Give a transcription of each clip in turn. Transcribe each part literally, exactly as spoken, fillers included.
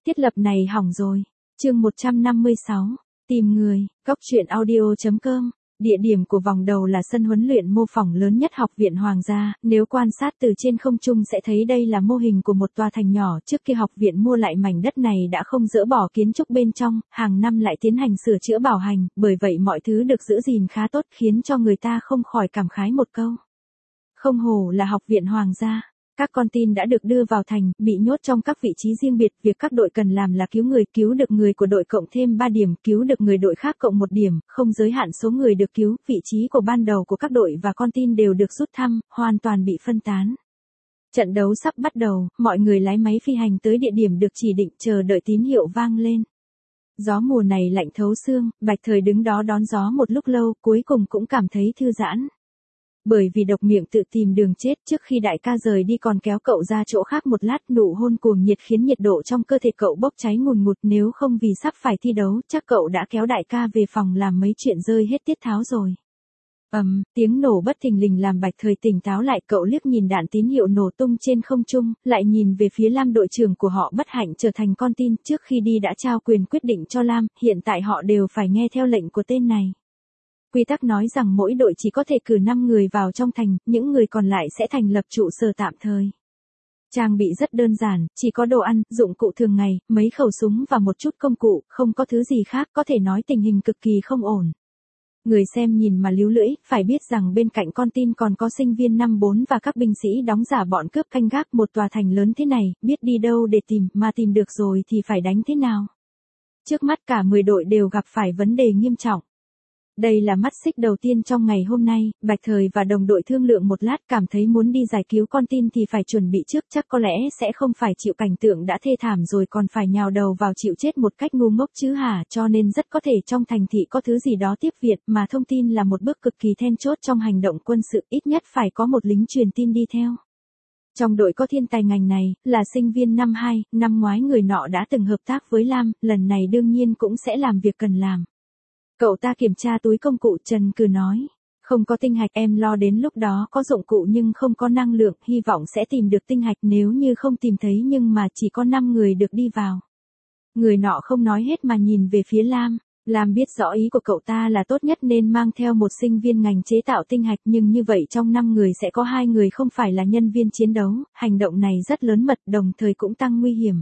Thiết lập này hỏng rồi. Chương một trăm năm mươi sáu. Tìm người. Góc truyện audio chấm com. Địa điểm của vòng đầu là sân huấn luyện mô phỏng lớn nhất Học viện Hoàng gia, nếu quan sát từ trên không trung sẽ thấy đây là mô hình của một tòa thành nhỏ, trước khi học viện mua lại mảnh đất này đã không dỡ bỏ kiến trúc bên trong, hàng năm lại tiến hành sửa chữa bảo hành, bởi vậy mọi thứ được giữ gìn khá tốt khiến cho người ta không khỏi cảm khái một câu. Không hổ là Học viện Hoàng gia. Các con tin đã được đưa vào thành, bị nhốt trong các vị trí riêng biệt, việc các đội cần làm là cứu người, cứu được người của đội cộng thêm ba điểm, cứu được người đội khác cộng một điểm, không giới hạn số người được cứu, vị trí của ban đầu của các đội và con tin đều được rút thăm, hoàn toàn bị phân tán. Trận đấu sắp bắt đầu, mọi người lái máy phi hành tới địa điểm được chỉ định, chờ đợi tín hiệu vang lên. Gió mùa này lạnh thấu xương, Bạch Thời đứng đó đón gió một lúc lâu, cuối cùng cũng cảm thấy thư giãn. Bởi vì độc miệng tự tìm đường chết, trước khi đại ca rời đi còn kéo cậu ra chỗ khác một lát, nụ hôn cuồng nhiệt khiến nhiệt độ trong cơ thể cậu bốc cháy ngùn ngụt, nếu không vì sắp phải thi đấu, chắc cậu đã kéo đại ca về phòng làm mấy chuyện rơi hết tiết tháo rồi. Ầm, um, tiếng nổ bất thình lình làm Bạch Thời tỉnh táo lại, cậu liếc nhìn đạn tín hiệu nổ tung trên không trung, lại nhìn về phía Lam, đội trưởng của họ bất hạnh trở thành con tin, trước khi đi đã trao quyền quyết định cho Lam, hiện tại họ đều phải nghe theo lệnh của tên này. Quy tắc nói rằng mỗi đội chỉ có thể cử năm người vào trong thành, những người còn lại sẽ thành lập trụ sở tạm thời. Trang bị rất đơn giản, chỉ có đồ ăn, dụng cụ thường ngày, mấy khẩu súng và một chút công cụ, không có thứ gì khác, có thể nói tình hình cực kỳ không ổn. Người xem nhìn mà líu lưỡi, phải biết rằng bên cạnh con tin còn có sinh viên năm bốn và các binh sĩ đóng giả bọn cướp canh gác, một tòa thành lớn thế này, biết đi đâu để tìm, mà tìm được rồi thì phải đánh thế nào. Trước mắt cả mười đội đều gặp phải vấn đề nghiêm trọng. Đây là mắt xích đầu tiên trong ngày hôm nay, Bạch Thời và đồng đội thương lượng một lát, cảm thấy muốn đi giải cứu con tin thì phải chuẩn bị trước, chắc có lẽ sẽ không phải chịu cảnh tượng đã thê thảm rồi còn phải nhào đầu vào chịu chết một cách ngu ngốc chứ hả, cho nên rất có thể trong thành thị có thứ gì đó tiếp viện, mà thông tin là một bước cực kỳ then chốt trong hành động quân sự, ít nhất phải có một lính truyền tin đi theo. Trong đội có thiên tài ngành này, là sinh viên năm hai, năm ngoái người nọ đã từng hợp tác với Lam, lần này đương nhiên cũng sẽ làm việc cần làm. Cậu ta kiểm tra túi công cụ, Trần Cừ nói. Không có tinh hạch, em lo đến lúc đó có dụng cụ nhưng không có năng lượng, hy vọng sẽ tìm được tinh hạch, nếu như không tìm thấy nhưng mà chỉ có năm người được đi vào. Người nọ không nói hết mà nhìn về phía Lam. Lam biết rõ ý của cậu ta là tốt nhất nên mang theo một sinh viên ngành chế tạo tinh hạch, nhưng như vậy trong năm người sẽ có hai người không phải là nhân viên chiến đấu, hành động này rất lớn mật, đồng thời cũng tăng nguy hiểm.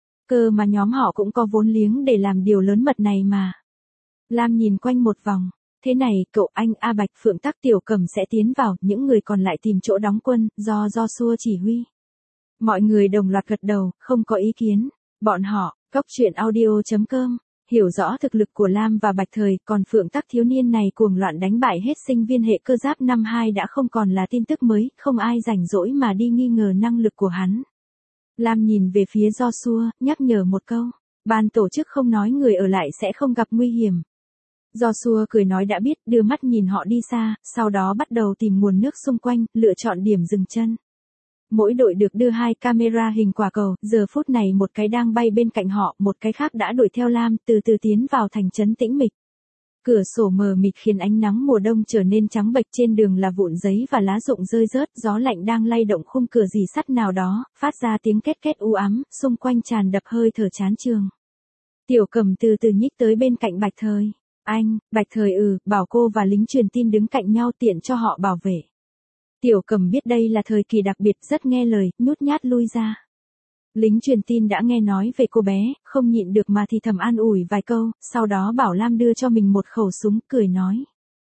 Cơ mà nhóm họ cũng có vốn liếng để làm điều lớn mật này mà. Lam nhìn quanh một vòng. Thế này, cậu anh A Bạch, Phượng Tắc, Tiểu Cẩm sẽ tiến vào, những người còn lại tìm chỗ đóng quân, do Joshua chỉ huy. Mọi người đồng loạt gật đầu, không có ý kiến. Bọn họ, góc truyện audio chấm com, hiểu rõ thực lực của Lam và Bạch Thời, còn Phượng Tắc thiếu niên này cuồng loạn đánh bại hết sinh viên hệ cơ giáp năm hai đã không còn là tin tức mới, không ai rảnh rỗi mà đi nghi ngờ năng lực của hắn. Lam nhìn về phía Joshua, nhắc nhở một câu. Ban tổ chức không nói người ở lại sẽ không gặp nguy hiểm. Joshua cười nói đã biết, đưa mắt nhìn họ đi xa, sau đó bắt đầu tìm nguồn nước xung quanh, lựa chọn điểm dừng chân. Mỗi đội được đưa hai camera hình quả cầu, giờ phút này một cái đang bay bên cạnh họ, một cái khác đã đuổi theo Lam, từ từ tiến vào thành trấn tĩnh mịch. Cửa sổ mờ mịt khiến ánh nắng mùa đông trở nên trắng bệch, trên đường là vụn giấy và lá rụng rơi rớt, gió lạnh đang lay động khung cửa rì sắt nào đó, phát ra tiếng két két u ám, xung quanh tràn đập hơi thở chán chường. Tiểu Cẩm từ từ nhích tới bên cạnh Bạch Thời. Anh, Bạch Thời ừ, bảo cô và lính truyền tin đứng cạnh nhau tiện cho họ bảo vệ. Tiểu Cẩm biết đây là thời kỳ đặc biệt, rất nghe lời, nhút nhát lui ra. Lính truyền tin đã nghe nói về cô bé, không nhịn được mà thì thầm an ủi vài câu, sau đó bảo Lam đưa cho mình một khẩu súng, cười nói.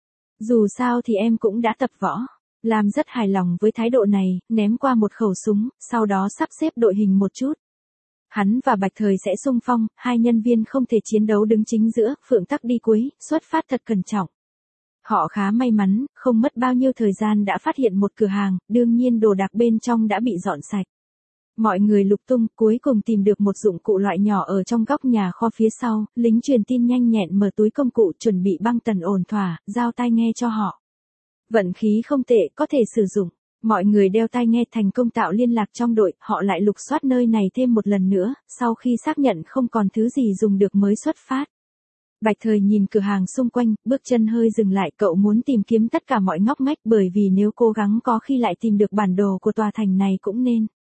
Dù sao thì em cũng đã tập võ. Lam rất hài lòng với thái độ này, ném qua một khẩu súng, sau đó sắp xếp đội hình một chút. Hắn và Bạch Thời sẽ xung phong, hai nhân viên không thể chiến đấu đứng chính giữa, Phượng Tắc đi cuối, xuất phát thật cẩn trọng. Họ khá may mắn, không mất bao nhiêu thời gian đã phát hiện một cửa hàng, đương nhiên đồ đạc bên trong đã bị dọn sạch. Mọi người lục tung, cuối cùng tìm được một dụng cụ loại nhỏ ở trong góc nhà kho phía sau, lính truyền tin nhanh nhẹn mở túi công cụ, chuẩn bị băng tần ổn thỏa, giao tai nghe cho họ. Vận khí không tệ, có thể sử dụng. Mọi người đeo tai nghe, thành công tạo liên lạc trong đội, họ lại lục soát nơi này thêm một lần nữa, sau khi xác nhận không còn thứ gì dùng được mới xuất phát. Bạch Thời nhìn cửa hàng xung quanh, bước chân hơi dừng lại, cậu muốn tìm kiếm tất cả mọi ngóc ngách, bởi vì nếu cố gắng có khi lại tìm được bản đồ của tòa thành này cũng nên.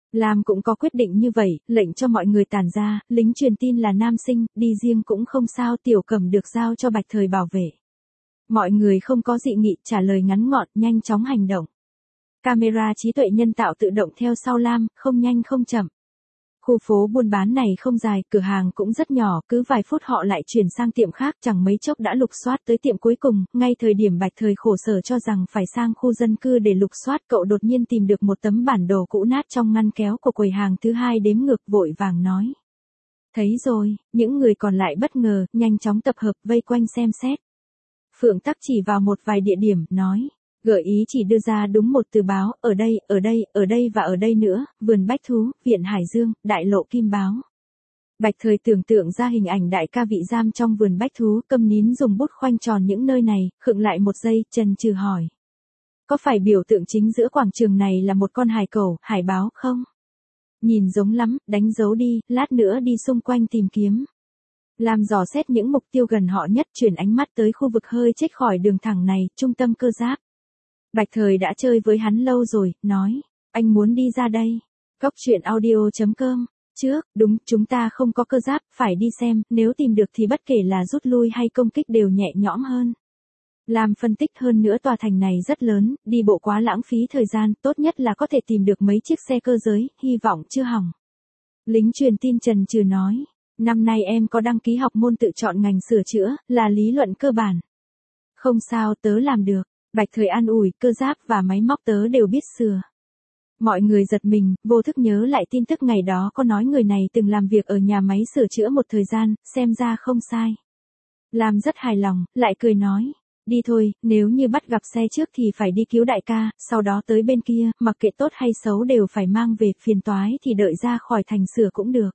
Lam cũng có quyết định như vậy, lệnh cho mọi người tản ra, lính truyền tin là nam sinh, đi riêng cũng không sao, Tiểu Cẩm được giao cho Bạch Thời bảo vệ. Mọi người không có dị nghị, trả lời ngắn gọn, nhanh chóng hành động. Camera trí tuệ nhân tạo tự động theo sau Lam, không nhanh không chậm. Khu phố buôn bán này không dài, cửa hàng cũng rất nhỏ, cứ vài phút họ lại chuyển sang tiệm khác, chẳng mấy chốc đã lục soát tới tiệm cuối cùng, ngay thời điểm Bạch Thời khổ sở cho rằng phải sang khu dân cư để lục soát, cậu đột nhiên tìm được một tấm bản đồ cũ nát trong ngăn kéo của quầy hàng thứ hai đếm ngược, vội vàng nói. Thấy rồi, những người còn lại bất ngờ, nhanh chóng tập hợp, vây quanh xem xét. Phượng Tắc chỉ vào một vài địa điểm, nói. Gợi ý chỉ đưa ra đúng một từ báo, ở đây, ở đây, ở đây và ở đây nữa, vườn bách thú, viện Hải Dương, đại lộ Kim Báo. Bạch Thời tưởng tượng ra hình ảnh đại ca vị giam trong vườn bách thú, câm nín dùng bút khoanh tròn những nơi này, khựng lại một giây, chần chừ hỏi. Có phải biểu tượng chính giữa quảng trường này là một con hải cẩu, hải báo không? Nhìn giống lắm, đánh dấu đi, lát nữa đi xung quanh tìm kiếm. Làm dò xét những mục tiêu gần họ nhất, chuyển ánh mắt tới khu vực hơi chếch khỏi đường thẳng này, trung tâm cơ giáp. Bạch Thời đã chơi với hắn lâu rồi, nói, anh muốn đi ra đây. Góc truyện audio chấm com, trước, đúng, chúng ta không có cơ giáp, phải đi xem, nếu tìm được thì bất kể là rút lui hay công kích đều nhẹ nhõm hơn. Làm phân tích hơn nữa, tòa thành này rất lớn, đi bộ quá lãng phí thời gian, tốt nhất là có thể tìm được mấy chiếc xe cơ giới, hy vọng chưa hỏng. Lính truyền tin chần chừ nói, năm nay em có đăng ký học môn tự chọn ngành sửa chữa, là lý luận cơ bản. Không sao, tớ làm được. Bạch Thời an ủi, cơ giáp và máy móc tớ đều biết sửa. Mọi người giật mình, vô thức nhớ lại tin tức ngày đó có nói người này từng làm việc ở nhà máy sửa chữa một thời gian, xem ra không sai. Lam rất hài lòng, lại cười nói, đi thôi, nếu như bắt gặp xe trước thì phải đi cứu đại ca, sau đó tới bên kia, mặc kệ tốt hay xấu đều phải mang về, phiền toái thì đợi ra khỏi thành sửa cũng được.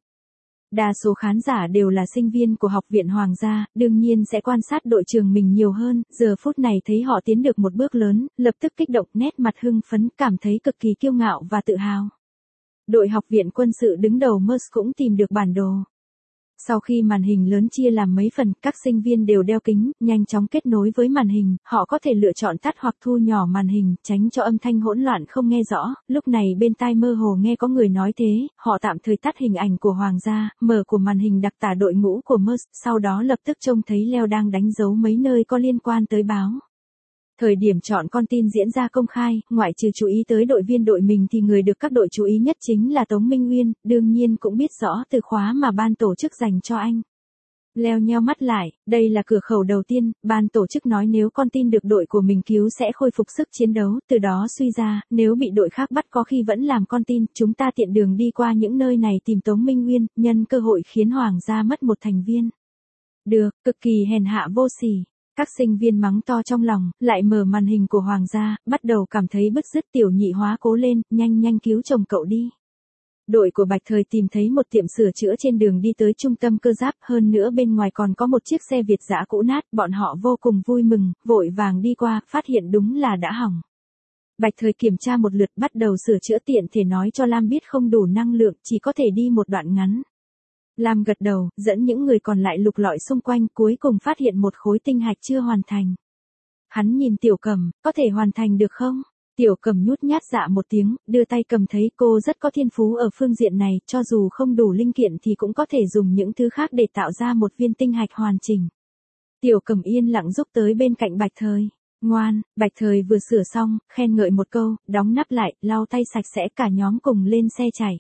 Đa số khán giả đều là sinh viên của Học viện Hoàng gia, đương nhiên sẽ quan sát đội trường mình nhiều hơn, giờ phút này thấy họ tiến được một bước lớn, lập tức kích động, nét mặt hưng phấn, cảm thấy cực kỳ kiêu ngạo và tự hào. Đội Học viện Quân sự đứng đầu Mers cũng tìm được bản đồ. Sau khi màn hình lớn chia làm mấy phần, các sinh viên đều đeo kính, nhanh chóng kết nối với màn hình, họ có thể lựa chọn tắt hoặc thu nhỏ màn hình, tránh cho âm thanh hỗn loạn không nghe rõ, lúc này bên tai mơ hồ nghe có người nói thế, họ tạm thời tắt hình ảnh của Hoàng gia, mở của màn hình đặc tả đội ngũ của Mers, sau đó lập tức trông thấy Leo đang đánh dấu mấy nơi có liên quan tới báo. Thời điểm chọn con tin diễn ra công khai, ngoại trừ chú ý tới đội viên đội mình thì người được các đội chú ý nhất chính là Tống Minh Nguyên, đương nhiên cũng biết rõ từ khóa mà ban tổ chức dành cho anh. Leo nheo mắt lại, đây là cửa khẩu đầu tiên, ban tổ chức nói nếu con tin được đội của mình cứu sẽ khôi phục sức chiến đấu, từ đó suy ra, nếu bị đội khác bắt có khi vẫn làm con tin, chúng ta tiện đường đi qua những nơi này tìm Tống Minh Nguyên, nhân cơ hội khiến Hoàng gia mất một thành viên. Được, cực kỳ hèn hạ vô sỉ. Các sinh viên mắng to trong lòng, lại mở màn hình của Hoàng gia, bắt đầu cảm thấy bứt rứt. Tiểu Nhị Hóa cố lên, nhanh nhanh cứu chồng cậu đi. Đội của Bạch Thời tìm thấy một tiệm sửa chữa trên đường đi tới trung tâm cơ giáp, hơn nữa bên ngoài còn có một chiếc xe Việt dã cũ nát, bọn họ vô cùng vui mừng, vội vàng đi qua, phát hiện đúng là đã hỏng. Bạch Thời kiểm tra một lượt, bắt đầu sửa chữa, tiện thể nói cho Lam biết không đủ năng lượng, chỉ có thể đi một đoạn ngắn. Lam gật đầu, dẫn những người còn lại lục lọi xung quanh, cuối cùng phát hiện một khối tinh hạch chưa hoàn thành. Hắn nhìn Tiểu Cẩm, có thể hoàn thành được không? Tiểu Cẩm nhút nhát dạ một tiếng, đưa tay cầm thấy cô rất có thiên phú ở phương diện này, cho dù không đủ linh kiện thì cũng có thể dùng những thứ khác để tạo ra một viên tinh hạch hoàn chỉnh. Tiểu Cẩm yên lặng giúp tới bên cạnh Bạch Thời. Ngoan, Bạch Thời vừa sửa xong, khen ngợi một câu, đóng nắp lại, lau tay sạch sẽ, cả nhóm cùng lên xe chạy.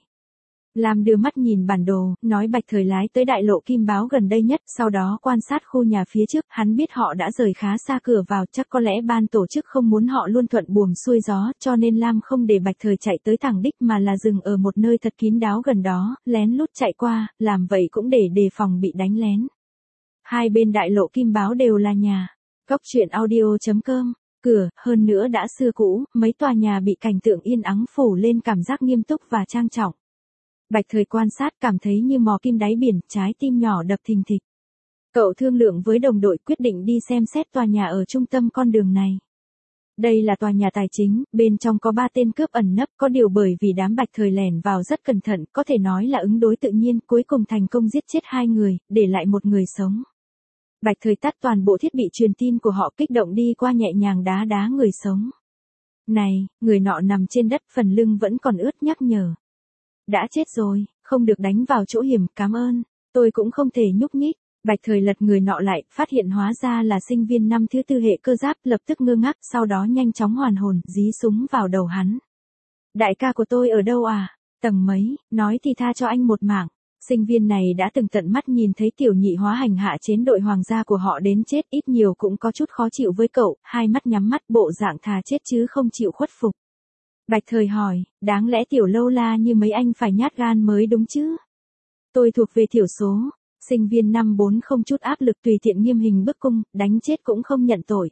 Lam đưa mắt nhìn bản đồ, nói Bạch Thời lái tới đại lộ Kim Báo gần đây nhất, sau đó quan sát khu nhà phía trước, hắn biết họ đã rời khá xa cửa vào, chắc có lẽ ban tổ chức không muốn họ luôn thuận buồm xuôi gió, cho nên Lam không để Bạch Thời chạy tới thẳng đích mà là dừng ở một nơi thật kín đáo gần đó, lén lút chạy qua, làm vậy cũng để đề phòng bị đánh lén. Hai bên đại lộ Kim Báo đều là nhà. Góc truyện audio chấm com, cửa, hơn nữa đã xưa cũ, mấy tòa nhà bị cảnh tượng yên ắng phủ lên cảm giác nghiêm túc và trang trọng. Bạch Thời quan sát cảm thấy như mò kim đáy biển, trái tim nhỏ đập thình thịch. Cậu thương lượng với đồng đội quyết định đi xem xét tòa nhà ở trung tâm con đường này. Đây là tòa nhà tài chính, bên trong có ba tên cướp ẩn nấp, có điều bởi vì đám Bạch Thời lẻn vào rất cẩn thận, có thể nói là ứng đối tự nhiên, cuối cùng thành công giết chết hai người, để lại một người sống. Bạch Thời tắt toàn bộ thiết bị truyền tin của họ, kích động đi qua nhẹ nhàng đá đá người sống. Này, người nọ nằm trên đất, phần lưng vẫn còn ướt, nhắc nhở. đã chết rồi, không được đánh vào chỗ hiểm, cảm ơn. Tôi cũng không thể nhúc nhích. Bạch Thời lật người nọ lại, phát hiện hóa ra là sinh viên năm thứ tư hệ cơ giáp, lập tức ngơ ngác, sau đó nhanh chóng hoàn hồn, dí súng vào đầu hắn. Đại ca của tôi ở đâu à? Tầng mấy, nói thì tha cho anh một mạng. Sinh viên này đã từng tận mắt nhìn thấy tiểu nhị hóa hành hạ chế đội hoàng gia của họ đến chết, ít nhiều cũng có chút khó chịu với cậu, hai mắt nhắm mắt bộ dạng thà chết chứ không chịu khuất phục. Bạch Thời hỏi, đáng lẽ tiểu lâu la như mấy anh phải nhát gan mới đúng chứ? Tôi thuộc về thiểu số. Sinh viên năm bốn không chút áp lực tùy tiện nghiêm hình bức cung, đánh chết cũng không nhận tội.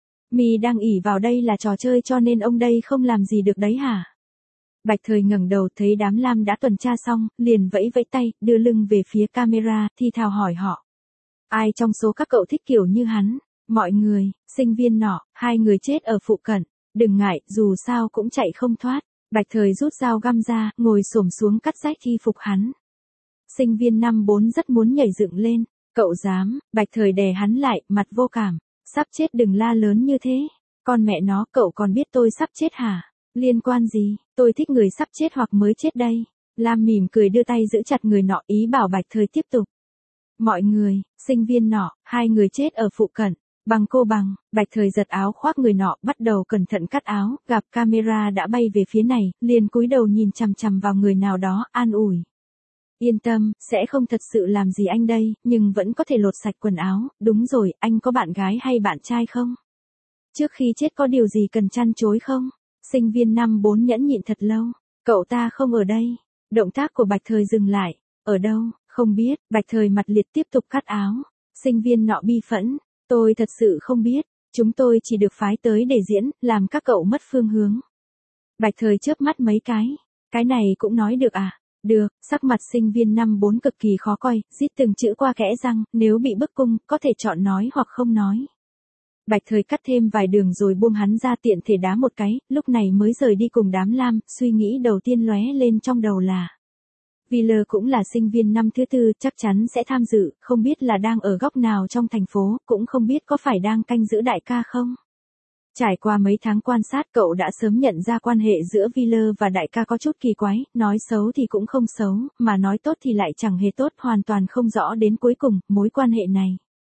Mi đang ỷ vào đây là trò chơi cho nên ông đây không làm gì được đấy hả? Bạch Thời ngẩng đầu thấy đám lam đã tuần tra xong, liền vẫy vẫy tay, đưa lưng về phía camera, thi thào hỏi họ. Ai trong số các cậu thích kiểu như hắn? Mọi người, sinh viên nọ, hai người chết ở phụ cận. Đừng ngại, dù sao cũng chạy không thoát. Bạch Thời rút dao găm ra, ngồi xổm xuống cắt rách y phục hắn. Sinh viên năm bốn rất muốn nhảy dựng lên. Cậu dám? Bạch Thời đè hắn lại, mặt vô cảm. Sắp chết đừng la lớn như thế. Con mẹ nó, cậu còn biết tôi sắp chết hả? Liên quan gì? Tôi thích người sắp chết hoặc mới chết đây. Lam mỉm cười đưa tay giữ chặt người nọ, ý bảo Bạch Thời tiếp tục. Mọi người, sinh viên nọ, hai người chết ở phụ cận. Bằng cô bằng, Bạch Thời giật áo khoác người nọ, bắt đầu cẩn thận cắt áo, gặp camera đã bay về phía này, liền cúi đầu nhìn chằm chằm vào người nào đó, an ủi. Yên tâm, sẽ không thật sự làm gì anh đây, nhưng vẫn có thể lột sạch quần áo. Đúng rồi, anh có bạn gái hay bạn trai không? Trước khi chết có điều gì cần chăn chối không? Sinh viên năm bốn nhẫn nhịn thật lâu. Cậu ta không ở đây. Động tác của Bạch Thời dừng lại. Ở đâu? Không biết. Bạch Thời mặt liệt tiếp tục cắt áo. Sinh viên nọ bi phẫn. Tôi thật sự không biết. Chúng tôi chỉ được phái tới để diễn, làm các cậu mất phương hướng. Bạch Thời chớp mắt mấy cái. Cái này cũng nói được à? Được, sắc mặt sinh viên năm bốn cực kỳ khó coi, rít từng chữ qua kẽ răng, nếu bị bức cung, có thể chọn nói hoặc không nói. Bạch Thời cắt thêm vài đường rồi buông hắn ra tiện thể đá một cái, lúc này mới rời đi cùng đám lam, suy nghĩ đầu tiên lóe lên trong đầu là. Wheeler cũng là sinh viên năm thứ tư, chắc chắn sẽ tham dự, không biết là đang ở góc nào trong thành phố, cũng không biết có phải đang canh giữ đại ca không. Trải qua mấy tháng quan sát cậu đã sớm nhận ra quan hệ giữa Wheeler và đại ca có chút kỳ quái, nói xấu thì cũng không xấu, mà nói tốt thì lại chẳng hề tốt, hoàn toàn không rõ đến cuối cùng, mối quan hệ này.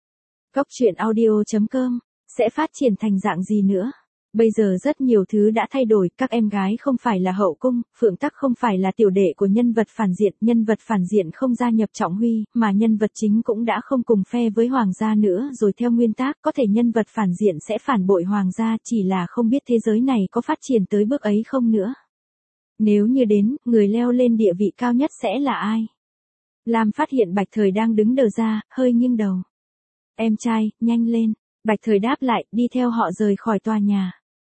Góc truyện audio chấm com sẽ phát triển thành dạng gì nữa? Bây giờ rất nhiều thứ đã thay đổi, các em gái không phải là hậu cung, Phượng Tắc không phải là tiểu đệ của nhân vật phản diện, nhân vật phản diện không gia nhập Trọng Huy, mà nhân vật chính cũng đã không cùng phe với Hoàng gia nữa, rồi theo nguyên tắc, có thể nhân vật phản diện sẽ phản bội Hoàng gia, chỉ là không biết thế giới này có phát triển tới bước ấy không nữa. Nếu như đến, người leo lên địa vị cao nhất sẽ là ai? Lam phát hiện Bạch Thời đang đứng đờ ra, hơi nghiêng đầu. Em trai, nhanh lên. Bạch Thời đáp lại, đi theo họ rời khỏi tòa nhà.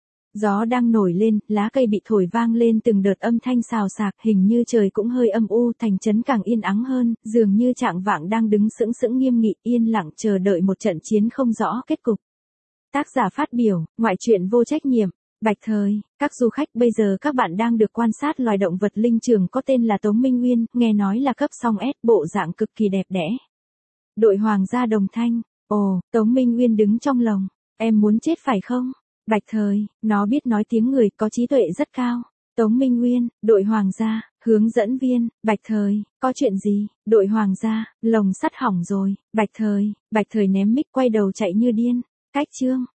Gió đang nổi lên, lá cây bị thổi vang lên từng đợt âm thanh xào xạc, hình như trời cũng hơi âm u, thành trấn càng yên ắng hơn, dường như Trạng Vạng đang đứng sững sững nghiêm nghị, yên lặng chờ đợi một trận chiến không rõ kết cục. Tác giả phát biểu, ngoại truyện vô trách nhiệm, Bạch Thời, các du khách bây giờ các bạn đang được quan sát loài động vật linh trưởng có tên là Tống Minh Nguyên, nghe nói là cấp song S, bộ dạng cực kỳ đẹp đẽ. Đội Hoàng gia đồng thanh, ồ, Tống Minh Nguyên đứng trong lồng, em muốn chết phải không? Bạch Thời, nó biết nói tiếng người, có trí tuệ rất cao. Tống Minh Nguyên, đội Hoàng gia, hướng dẫn viên, Bạch Thời, có chuyện gì? Đội Hoàng gia, lồng sắt hỏng rồi, Bạch Thời, Bạch Thời ném mic quay đầu chạy như điên. Cách chương.